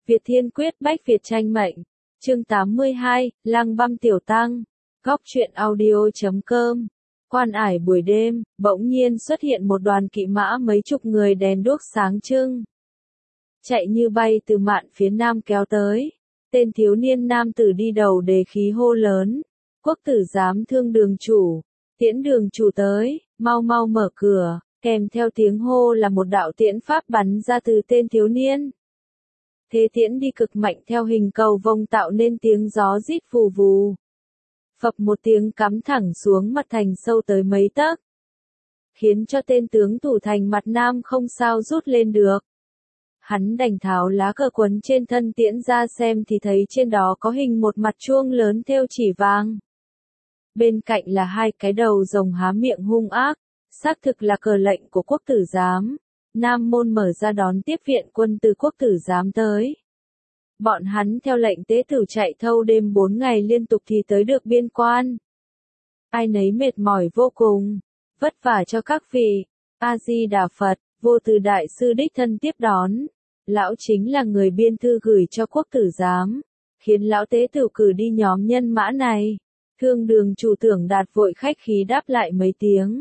Việt Thiên Quyết Bách Việt Tranh Mệnh. Chương 82, Lăng Băm Tiểu Tăng. Góc truyện audio.com. Quan ải buổi đêm, bỗng nhiên xuất hiện một đoàn kỵ mã mấy chục người đèn đuốc sáng trưng. Chạy như bay từ mạn phía nam kéo tới. Tên thiếu niên nam tử đi đầu đề khí hô lớn. Quốc tử giám thương đường chủ. Tiễn đường chủ tới, mau mau mở cửa. Kèm theo tiếng hô là một đạo tiễn pháp bắn ra từ tên thiếu niên. Thế tiễn đi cực mạnh theo hình cầu vồng tạo nên tiếng gió rít vù vù. Phập một tiếng cắm thẳng xuống mặt thành sâu tới mấy tấc. Khiến cho tên tướng thủ thành mặt nam không sao rút lên được. Hắn đành tháo lá cờ quấn trên thân tiễn ra xem thì thấy trên đó có hình một mặt chuông lớn thêu chỉ vàng. Bên cạnh là hai cái đầu rồng há miệng hung ác, xác thực là cờ lệnh của quốc tử giám. Nam môn mở ra đón tiếp viện quân từ quốc tử giám tới. Bọn hắn theo lệnh tế tử chạy thâu đêm 4 ngày liên tục thì tới được biên quan. Ai nấy mệt mỏi vô cùng, vất vả cho các vị. A-di-đà Phật, Vô Từ đại sư đích thân tiếp đón. Lão chính là người biên thư gửi cho quốc tử giám, khiến lão tế tử cử đi nhóm nhân mã này. Thương đường chủ Tưởng Đạt vội khách khí đáp lại mấy tiếng.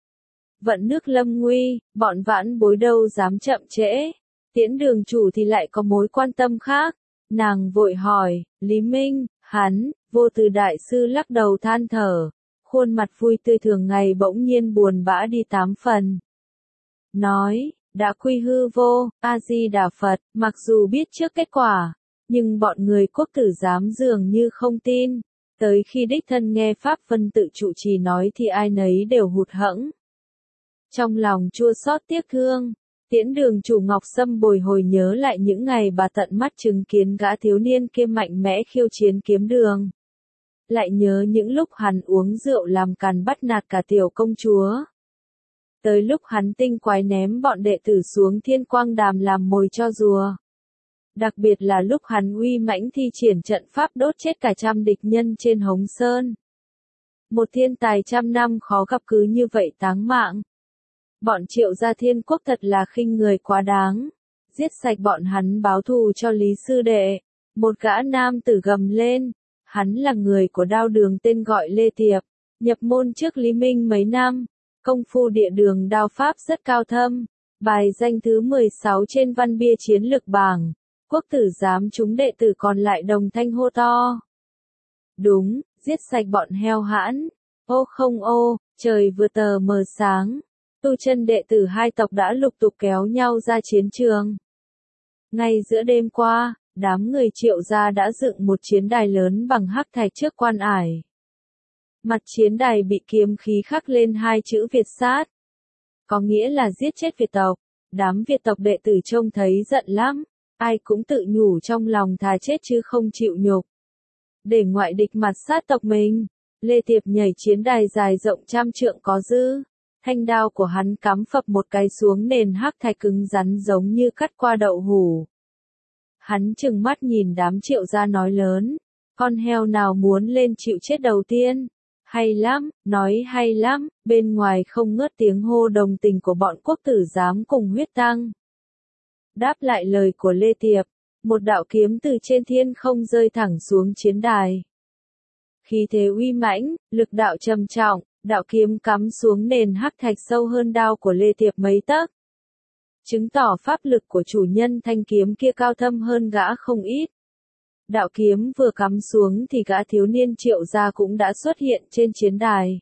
Vận nước lâm nguy, bọn vãn bối đâu dám chậm trễ. Tiễn đường chủ thì lại có mối quan tâm khác. Nàng vội hỏi, Lý Minh, hắn, Vô Từ đại sư lắc đầu than thở. Khuôn mặt vui tươi thường ngày bỗng nhiên buồn bã đi 8 phần. Nói, đã quy hư vô, A-di-đà Phật, mặc dù biết trước kết quả, nhưng bọn người quốc tử giám dường như không tin. Tới khi đích thân nghe Pháp Vân tự trụ trì nói thì ai nấy đều hụt hẫng. Trong lòng chua xót tiếc thương, Tiễn đường chủ Ngọc Sâm bồi hồi nhớ lại những ngày bà tận mắt chứng kiến gã thiếu niên kia mạnh mẽ khiêu chiến kiếm đường. Lại nhớ những lúc hắn uống rượu làm càn bắt nạt cả tiểu công chúa. Tới lúc hắn tinh quái ném bọn đệ tử xuống Thiên Quang Đàm làm mồi cho rùa. Đặc biệt là lúc hắn uy mãnh thi triển trận pháp đốt chết cả trăm địch nhân trên Hống Sơn. Một thiên tài trăm năm khó gặp cứ như vậy táng mạng. Bọn Triệu gia Thiên Quốc thật là khinh người quá đáng. Giết sạch bọn hắn báo thù cho Lý sư đệ. Một gã nam tử gầm lên. Hắn là người của Đao Đường tên gọi Lê Tiệp. Nhập môn trước Lý Minh mấy năm. Công phu địa đường đao pháp rất cao thâm. Bài danh thứ 16 trên văn bia chiến lược bảng. Quốc tử giám chúng đệ tử còn lại đồng thanh hô to. Đúng, giết sạch bọn heo hãn. Ô không ô, trời vừa tờ mờ sáng. Tu chân đệ tử hai tộc đã lục tục kéo nhau ra chiến trường. Ngay giữa đêm qua, đám người Triệu gia đã dựng một chiến đài lớn bằng hắc thạch trước quan ải. Mặt chiến đài bị kiếm khí khắc lên hai chữ Việt sát. Có nghĩa là giết chết Việt tộc. Đám Việt tộc đệ tử trông thấy giận lắm. Ai cũng tự nhủ trong lòng thà chết chứ không chịu nhục. Để ngoại địch mặt sát tộc mình, Lê Tiệp nhảy chiến đài dài rộng 100 trượng có dư. Thanh đao của hắn cắm phập một cái xuống nền hắc thạch cứng rắn giống như cắt qua đậu hủ. Hắn trừng mắt nhìn đám Triệu gia nói lớn. Con heo nào muốn lên chịu chết đầu tiên? Hay lắm, nói hay lắm, bên ngoài không ngớt tiếng hô đồng tình của bọn quốc tử giám cùng huyết tăng. Đáp lại lời của Lê Tiệp, một đạo kiếm từ trên thiên không rơi thẳng xuống chiến đài. Khí thế uy mãnh, lực đạo trầm trọng, đạo kiếm cắm xuống nền hắc thạch sâu hơn đao của Lê Tiệp mấy tấc. Chứng tỏ pháp lực của chủ nhân thanh kiếm kia cao thâm hơn gã không ít. Đạo kiếm vừa cắm xuống thì gã thiếu niên Triệu gia cũng đã xuất hiện trên chiến đài.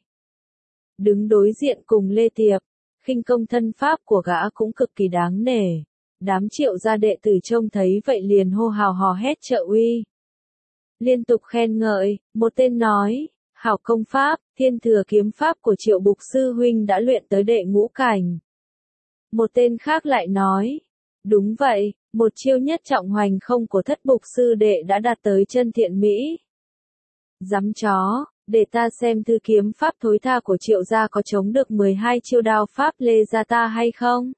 Đứng đối diện cùng Lê Tiệp, khinh công thân pháp của gã cũng cực kỳ đáng nể. Đám Triệu gia đệ tử trông thấy vậy liền hô hào hò hét trợ uy. Liên tục khen ngợi, một tên nói, hảo công pháp, thiên thừa kiếm pháp của Triệu Bục sư huynh đã luyện tới đệ ngũ cảnh. Một tên khác lại nói, đúng vậy, một chiêu nhất trọng hoành không của Thất Bục sư đệ đã đạt tới chân thiện mỹ. Dám chó, để ta xem thư kiếm pháp thối tha của Triệu gia có chống được 12 chiêu đao pháp Lê gia ta hay không?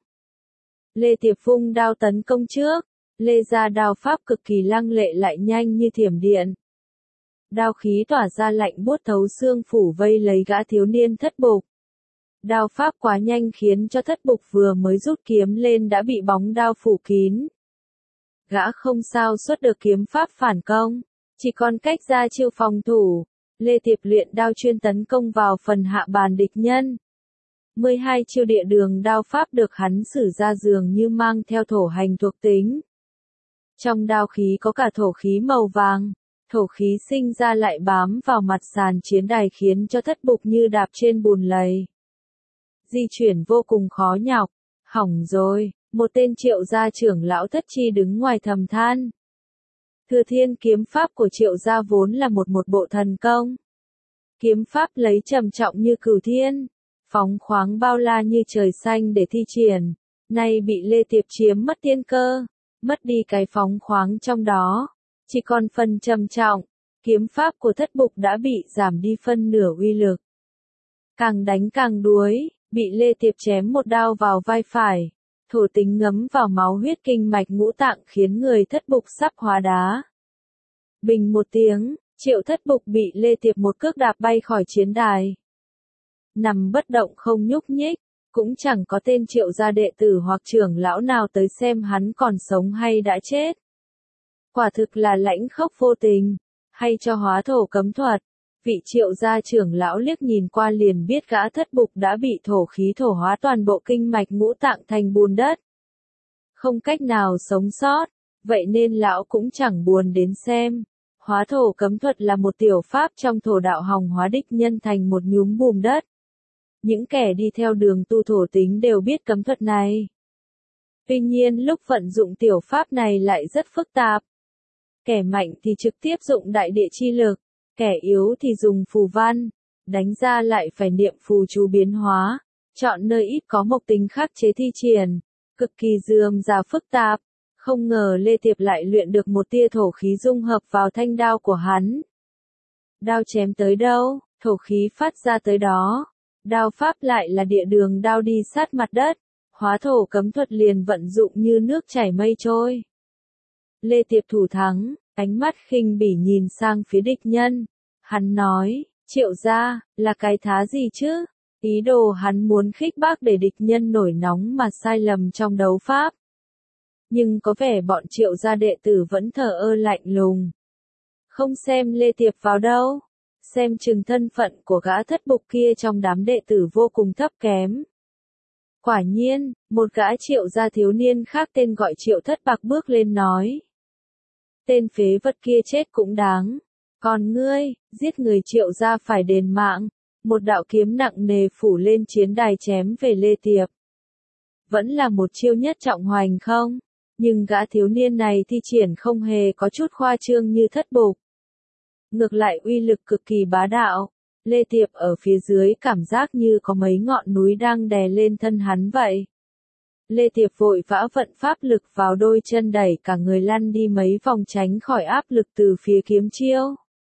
Lê Tiệp vung đao tấn công trước. Lê gia đao pháp cực kỳ lăng lệ lại nhanh như thiểm điện. Đao khí tỏa ra lạnh buốt thấu xương phủ vây lấy gã thiếu niên Thất Bục. Đao pháp quá nhanh khiến cho Thất Bục vừa mới rút kiếm lên đã bị bóng đao phủ kín. gã không sao xuất được kiếm pháp phản công, chỉ còn cách ra chiêu phòng thủ. Lê Tiệp luyện đao chuyên tấn công vào phần hạ bàn địch nhân. 12 chiêu địa đường đao pháp được hắn sử ra dường như mang theo thổ hành thuộc tính. Trong đao khí có cả thổ khí màu vàng, thổ khí sinh ra lại bám vào mặt sàn chiến đài khiến cho Thất Bục như đạp trên bùn lầy. Di chuyển vô cùng khó nhọc, hỏng rồi, một tên Triệu gia trưởng lão Thất Chi đứng ngoài thầm than. Thừa Thiên kiếm pháp của Triệu gia vốn là một bộ thần công. Kiếm pháp lấy trầm trọng như cửu thiên, phóng khoáng bao la như trời xanh để thi triển, nay bị Lê Tiệp chiếm mất tiên cơ, mất đi cái phóng khoáng trong đó, chỉ còn phần trầm trọng, kiếm pháp của Thất Bục đã bị giảm đi phân nửa uy lực. Càng đánh càng đuối, bị Lê Tiệp chém một đao vào vai phải, thổ tính ngấm vào máu huyết kinh mạch ngũ tạng khiến người Thất Bục sắp hóa đá. Bình một tiếng, Triệu Thất Bục bị Lê Tiệp một cước đạp bay khỏi chiến đài. Nằm bất động không nhúc nhích, cũng chẳng có tên Triệu gia đệ tử hoặc trưởng lão nào tới xem hắn còn sống hay đã chết. Quả thực là lãnh khốc vô tình, hay cho hóa thổ cấm thuật. Vị Triệu gia trưởng lão liếc nhìn qua liền biết gã Thất Bục đã bị thổ khí thổ hóa toàn bộ kinh mạch ngũ tạng thành bùn đất. Không cách nào sống sót, vậy nên lão cũng chẳng buồn đến xem. Hóa thổ cấm thuật là một tiểu pháp trong thổ đạo hòng hóa địch nhân thành một nhúm bùn đất. Những kẻ đi theo đường tu thổ tính đều biết cấm thuật này. Tuy nhiên lúc vận dụng tiểu pháp này lại rất phức tạp. Kẻ mạnh thì trực tiếp dụng đại địa chi lực, kẻ yếu thì dùng phù văn, đánh ra lại phải niệm phù chú biến hóa, chọn nơi ít có mộc tính khắc chế thi triển, cực kỳ rườm rà phức tạp. Không ngờ Lê Tiệp lại luyện được một tia thổ khí dung hợp vào thanh đao của hắn. Đao chém tới đâu, thổ khí phát ra tới đó. Đao pháp lại là địa đường đao đi sát mặt đất, hóa thổ cấm thuật liền vận dụng như nước chảy mây trôi. Lê Tiệp thủ thắng, ánh mắt khinh bỉ nhìn sang phía địch nhân. Hắn nói, Triệu gia, là cái thá gì chứ? Ý đồ hắn muốn khích bác để địch nhân nổi nóng mà sai lầm trong đấu pháp. Nhưng có vẻ bọn Triệu gia đệ tử vẫn thờ ơ lạnh lùng. Không xem Lê Tiệp vào đâu. Xem chừng thân phận của gã Thất Bục kia trong đám đệ tử vô cùng thấp kém. Quả nhiên, một gã Triệu gia thiếu niên khác tên gọi Triệu Thất Bạc bước lên nói. Tên phế vật kia chết cũng đáng. Còn ngươi, giết người Triệu gia phải đền mạng. Một đạo kiếm nặng nề phủ lên chiến đài chém về Lê Tiệp. Vẫn là một chiêu nhất trọng hoành không? Nhưng gã thiếu niên này thi triển không hề có chút khoa trương như Thất Bục. Ngược lại uy lực cực kỳ bá đạo, Lê Tiệp ở phía dưới cảm giác như có mấy ngọn núi đang đè lên thân hắn vậy. Lê Tiệp vội vã vận pháp lực vào đôi chân đẩy cả người lăn đi mấy vòng tránh khỏi áp lực từ phía kiếm chiêu.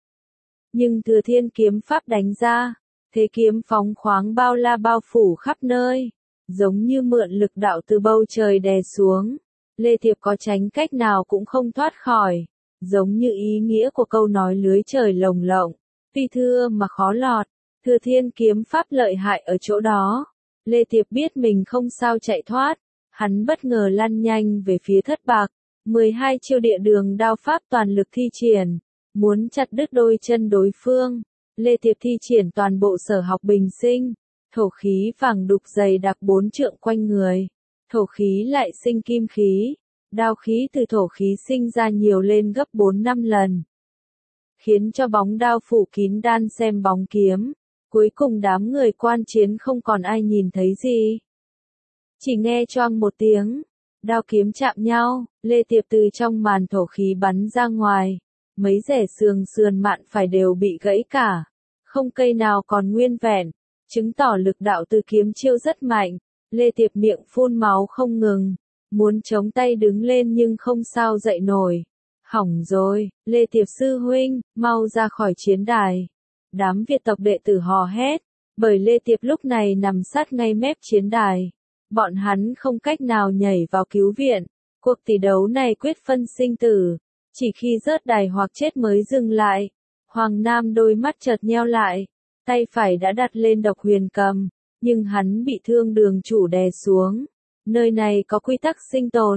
Nhưng Thừa Thiên kiếm pháp đánh ra, thế kiếm phóng khoáng bao la bao phủ khắp nơi, giống như mượn lực đạo từ bầu trời đè xuống. Lê Tiệp có tránh cách nào cũng không thoát khỏi. Giống như ý nghĩa của câu nói lưới trời lồng lộng, tuy thưa mà khó lọt, Thừa Thiên kiếm pháp lợi hại ở chỗ đó. Lê Tiệp biết mình không sao chạy thoát, hắn bất ngờ lăn nhanh về phía Thất Bạc, 12 chiêu địa đường đao pháp toàn lực thi triển, muốn chặt đứt đôi chân đối phương. Lê Tiệp thi triển toàn bộ sở học bình sinh, thổ khí vàng đục dày đặc 4 trượng quanh người, thổ khí lại sinh kim khí. Đao khí từ thổ khí sinh ra nhiều lên gấp 4-5 lần. Khiến cho bóng đao phủ kín đan xem bóng kiếm. Cuối cùng đám người quan chiến không còn ai nhìn thấy gì. Chỉ nghe choang một tiếng. Đao kiếm chạm nhau, Lê Tiệp từ trong màn thổ khí bắn ra ngoài. Mấy rẻ xương sườn mạn phải đều bị gãy cả. Không cây nào còn nguyên vẹn. Chứng tỏ lực đạo từ kiếm chiêu rất mạnh. Lê Tiệp miệng phun máu không ngừng. Muốn chống tay đứng lên nhưng không sao dậy nổi. Hỏng rồi, Lê Tiệp sư huynh, mau ra khỏi chiến đài. Đám Việt tộc đệ tử hò hét, bởi Lê Tiệp lúc này nằm sát ngay mép chiến đài. Bọn hắn không cách nào nhảy vào cứu viện. Cuộc tỷ đấu này quyết phân sinh tử. Chỉ khi rớt đài hoặc chết mới dừng lại. Hoàng Nam đôi mắt chợt nheo lại. Tay phải đã đặt lên độc huyền cầm. Nhưng hắn bị thương đường chủ đè xuống. Nơi này có quy tắc sinh tồn.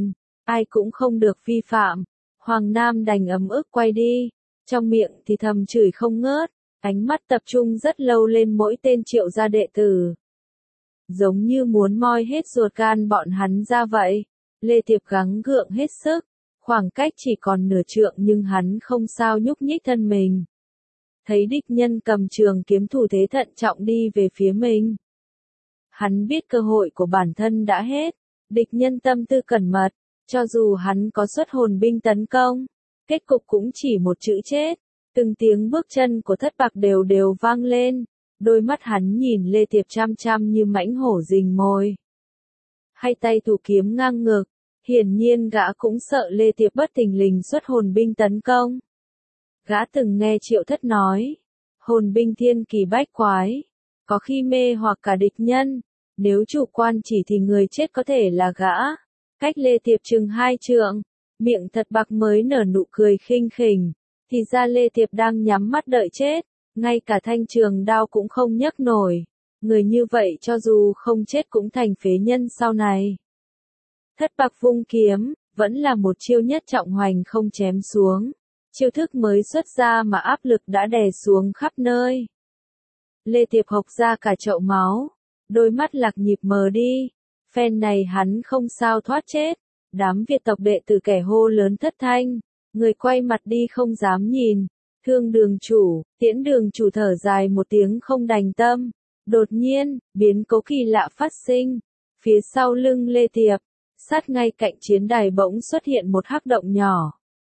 ai cũng không được vi phạm. Hoàng Nam đành ấm ức quay đi, trong miệng thì thầm chửi không ngớt, ánh mắt tập trung rất lâu lên mỗi tên Triệu gia đệ tử. Giống như muốn moi hết ruột gan bọn hắn ra vậy. Lê Tiệp gắng gượng hết sức, khoảng cách chỉ còn nửa trượng nhưng hắn không sao nhúc nhích thân mình. Thấy địch nhân cầm trường kiếm thủ thế thận trọng đi về phía mình. Hắn biết cơ hội của bản thân đã hết, địch nhân tâm tư cẩn mật, cho dù hắn có xuất hồn binh tấn công, kết cục cũng chỉ một chữ chết. Từng tiếng bước chân của Thất Bạc đều đều vang lên, đôi mắt hắn nhìn Lê Tiệp chăm chăm như mãnh hổ rình mồi. Hai tay thủ kiếm ngang ngực, hiển nhiên gã cũng sợ Lê Tiệp bất thình lình xuất hồn binh tấn công. Gã từng nghe Triệu Thất nói, hồn binh thiên kỳ bách quái, có khi mê hoặc cả địch nhân, nếu chủ quan chỉ thì người chết có thể là gã. Cách Lê Tiệp chừng 2 trượng, miệng Thất Bạc mới nở nụ cười khinh khỉnh, thì ra Lê Tiệp đang nhắm mắt đợi chết, ngay cả thanh trường đao cũng không nhấc nổi. Người như vậy cho dù không chết cũng thành phế nhân sau này. Thất Bạc vung kiếm, vẫn là một chiêu nhất trọng hoành không chém xuống. Chiêu thức mới xuất ra mà áp lực đã đè xuống khắp nơi. Lê Tiệp hộc ra cả chậu máu, đôi mắt lạc nhịp mờ đi. Phen này hắn không sao thoát chết. Đám Việt tộc đệ tử kẻ hô lớn thất thanh, người quay mặt đi không dám nhìn. Thương Đường chủ, Tiễn Đường chủ thở dài một tiếng không đành tâm. Đột nhiên, biến cố kỳ lạ phát sinh. Phía sau lưng Lê Tiệp, sát ngay cạnh chiến đài bỗng xuất hiện một hắc động nhỏ.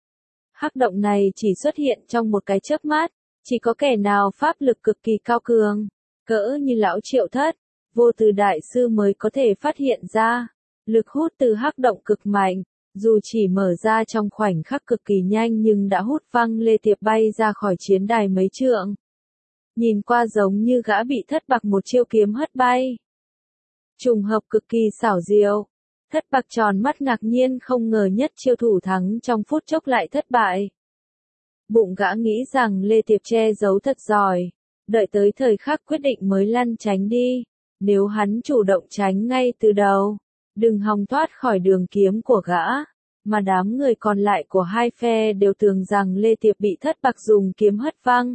Hắc động này chỉ xuất hiện trong một cái chớp mắt, chỉ có kẻ nào pháp lực cực kỳ cao cường, cỡ như lão Triệu Thất, Vô Từ đại sư mới có thể phát hiện ra. Lực hút từ hắc động cực mạnh, dù chỉ mở ra trong khoảnh khắc cực kỳ nhanh nhưng đã hút văng Lê Tiệp bay ra khỏi chiến đài mấy trượng. Nhìn qua giống như gã bị Thất Bạc một chiêu kiếm hất bay. Trùng hợp cực kỳ xảo diệu. Thất Bạc tròn mắt ngạc nhiên không ngờ nhất chiêu thủ thắng trong phút chốc lại thất bại. Bụng gã nghĩ rằng Lê Tiệp che giấu thật giỏi, đợi tới thời khắc quyết định mới lăn tránh đi. Nếu hắn chủ động tránh ngay từ đầu, đừng hòng thoát khỏi đường kiếm của gã. Mà đám người còn lại của hai phe đều tưởng rằng Lê Tiệp bị Thất Bạc dùng kiếm hất văng.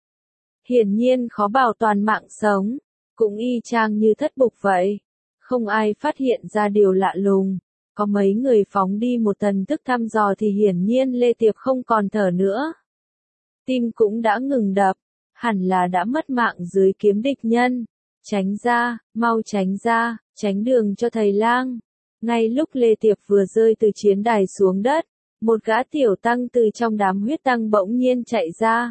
Hiển nhiên khó bảo toàn mạng sống, cũng y chang như Thất Bục vậy. Không ai phát hiện ra điều lạ lùng. Có mấy người phóng đi một thần thức thăm dò thì hiển nhiên Lê Tiệp không còn thở nữa. Tim cũng đã ngừng đập, hẳn là đã mất mạng dưới kiếm địch nhân. Tránh ra, mau tránh ra, tránh đường cho thầy lang. Ngay lúc Lê Tiệp vừa rơi từ chiến đài xuống đất, một gã tiểu tăng từ trong đám huyết tăng bỗng nhiên chạy ra.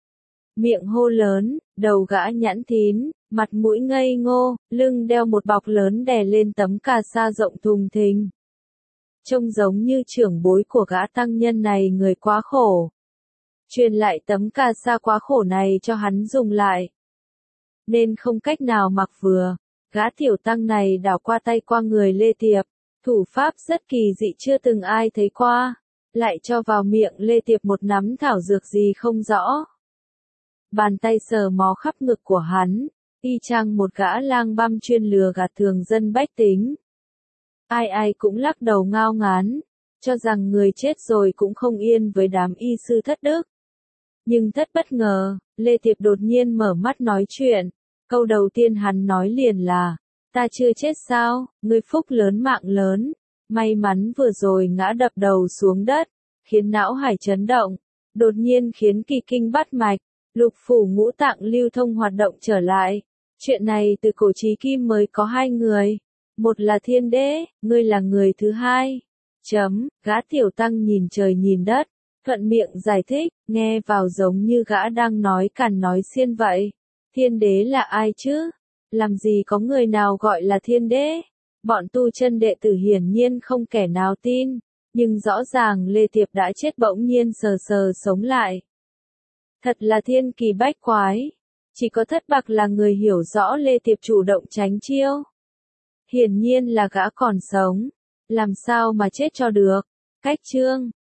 Miệng hô lớn, đầu gã nhẵn thín, mặt mũi ngây ngô, lưng đeo một bọc lớn đè lên tấm cà sa rộng thùng thình. Trông giống như trưởng bối của gã tăng nhân này người quá khổ. Truyền lại tấm cà sa quá khổ này cho hắn dùng lại. Nên không cách nào mặc vừa, gã tiểu tăng này đảo qua tay qua người Lê Tiệp, thủ pháp rất kỳ dị chưa từng ai thấy qua, lại cho vào miệng Lê Tiệp một nắm thảo dược gì không rõ. Bàn tay sờ mó khắp ngực của hắn, y chang một gã lang băm chuyên lừa gạt thường dân bách tính. Ai ai cũng lắc đầu ngao ngán, cho rằng người chết rồi cũng không yên với đám y sư thất đức. Nhưng thất bất ngờ, Lê Tiệp đột nhiên mở mắt nói chuyện. Câu đầu tiên hắn nói liền là, ta chưa chết sao, ngươi phúc lớn mạng lớn. May mắn vừa rồi ngã đập đầu xuống đất, khiến não hải chấn động, đột nhiên khiến kỳ kinh bắt mạch, lục phủ ngũ tạng lưu thông hoạt động trở lại. Chuyện này từ cổ chí kim mới có hai người. Một là Thiên Đế, ngươi là người thứ hai. Gã tiểu tăng nhìn trời nhìn đất, thuận miệng giải thích, nghe vào giống như gã đang nói cằn nói xiên vậy. Thiên Đế là ai chứ? Làm gì có người nào gọi là Thiên Đế? Bọn tu chân đệ tử hiển nhiên không kẻ nào tin, nhưng rõ ràng Lê Tiệp đã chết bỗng nhiên sờ sờ sống lại. Thật là thiên kỳ bách quái. Chỉ có Thất Bạc là người hiểu rõ Lê Tiệp chủ động tránh chiêu. Hiển nhiên là gã còn sống. Làm sao mà chết cho được. Cách chương